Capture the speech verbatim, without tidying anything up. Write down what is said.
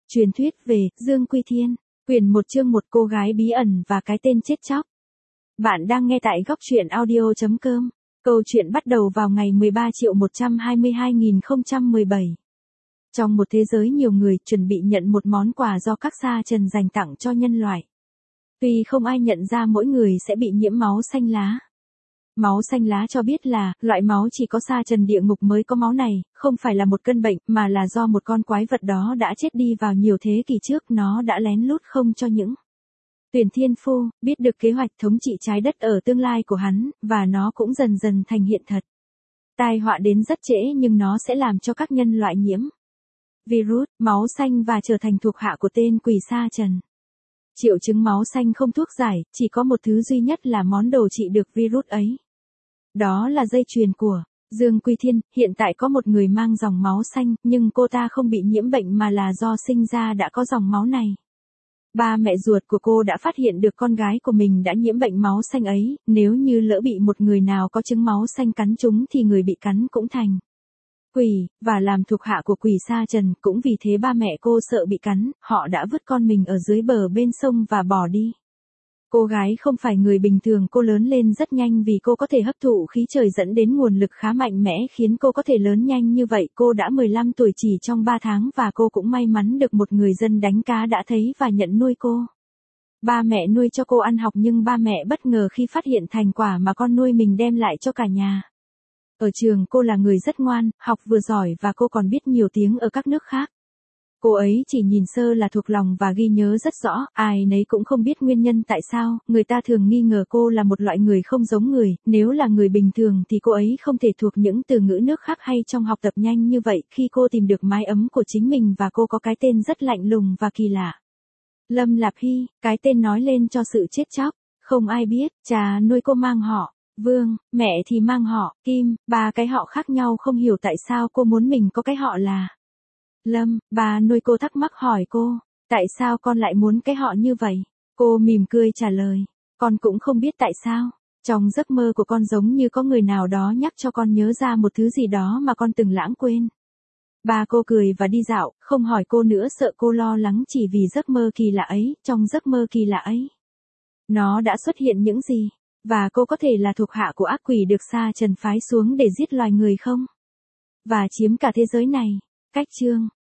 Truyền thuyết về Dương Quy Thiên, quyển một chương một cô gái bí ẩn và cái tên chết chóc. Bạn đang nghe tại góc truyện audio chấm com. Câu chuyện bắt đầu vào ngày mười ba triệu một trăm hai mươi hai nghìn không trăm mười bảy. Trong một thế giới nhiều người chuẩn bị nhận một món quà do các sa trần dành tặng cho nhân loại. Tuy không ai nhận ra mỗi người sẽ bị nhiễm máu xanh lá. Máu xanh lá cho biết là, loại máu chỉ có sa trần địa ngục mới có máu này, không phải là một cơn bệnh, mà là do một con quái vật đó đã chết đi vào nhiều thế kỷ trước, nó đã lén lút không cho những Tuyển Thiên Phu biết được kế hoạch thống trị trái đất ở tương lai của hắn, và nó cũng dần dần thành hiện thật. Tai họa đến rất trễ nhưng nó sẽ làm cho các nhân loại nhiễm virus, máu xanh và trở thành thuộc hạ của tên quỷ sa trần. Triệu chứng máu xanh không thuốc giải, chỉ có một thứ duy nhất là món đồ trị được virus ấy. Đó là dây chuyền của Dương Quy Thiên. Hiện tại có một người mang dòng máu xanh, nhưng cô ta không bị nhiễm bệnh mà là do sinh ra đã có dòng máu này. Ba mẹ ruột của cô đã phát hiện được con gái của mình đã nhiễm bệnh máu xanh ấy, nếu như lỡ bị một người nào có chứng máu xanh cắn trúng thì người bị cắn cũng thành quỷ, và làm thuộc hạ của quỷ sa trần. Cũng vì thế ba mẹ cô sợ bị cắn, họ đã vứt con mình ở dưới bờ bên sông và bỏ đi. Cô gái không phải người bình thường, cô lớn lên rất nhanh vì cô có thể hấp thụ khí trời dẫn đến nguồn lực khá mạnh mẽ khiến cô có thể lớn nhanh như vậy. Cô đã mười lăm tuổi chỉ trong ba tháng và cô cũng may mắn được một người dân đánh cá đã thấy và nhận nuôi cô. Ba mẹ nuôi cho cô ăn học nhưng ba mẹ bất ngờ khi phát hiện thành quả mà con nuôi mình đem lại cho cả nhà. Ở trường cô là người rất ngoan, học vừa giỏi và cô còn biết nhiều tiếng ở các nước khác. Cô ấy chỉ nhìn sơ là thuộc lòng và ghi nhớ rất rõ, ai nấy cũng không biết nguyên nhân tại sao, người ta thường nghi ngờ cô là một loại người không giống người, nếu là người bình thường thì cô ấy không thể thuộc những từ ngữ nước khác hay trong học tập nhanh như vậy. Khi cô tìm được mái ấm của chính mình và cô có cái tên rất lạnh lùng và kỳ lạ. Lâm Lạp Hy, cái tên nói lên cho sự chết chóc, không ai biết, cha nuôi cô mang họ Vương, mẹ thì mang họ Kim, ba cái họ khác nhau. Không hiểu tại sao cô muốn mình có cái họ là Lâm. Bà nuôi cô thắc mắc hỏi cô, tại sao con lại muốn cái họ như vậy? Cô mỉm cười trả lời, con cũng không biết tại sao. Trong giấc mơ của con giống như có người nào đó nhắc cho con nhớ ra một thứ gì đó mà con từng lãng quên. Bà cô cười và đi dạo, không hỏi cô nữa, sợ cô lo lắng chỉ vì giấc mơ kỳ lạ ấy. Trong giấc mơ kỳ lạ ấy, nó đã xuất hiện những gì? Và cô có thể là thuộc hạ của ác quỷ được sa trần phái xuống để giết loài người không? Và chiếm cả thế giới này. Cách chương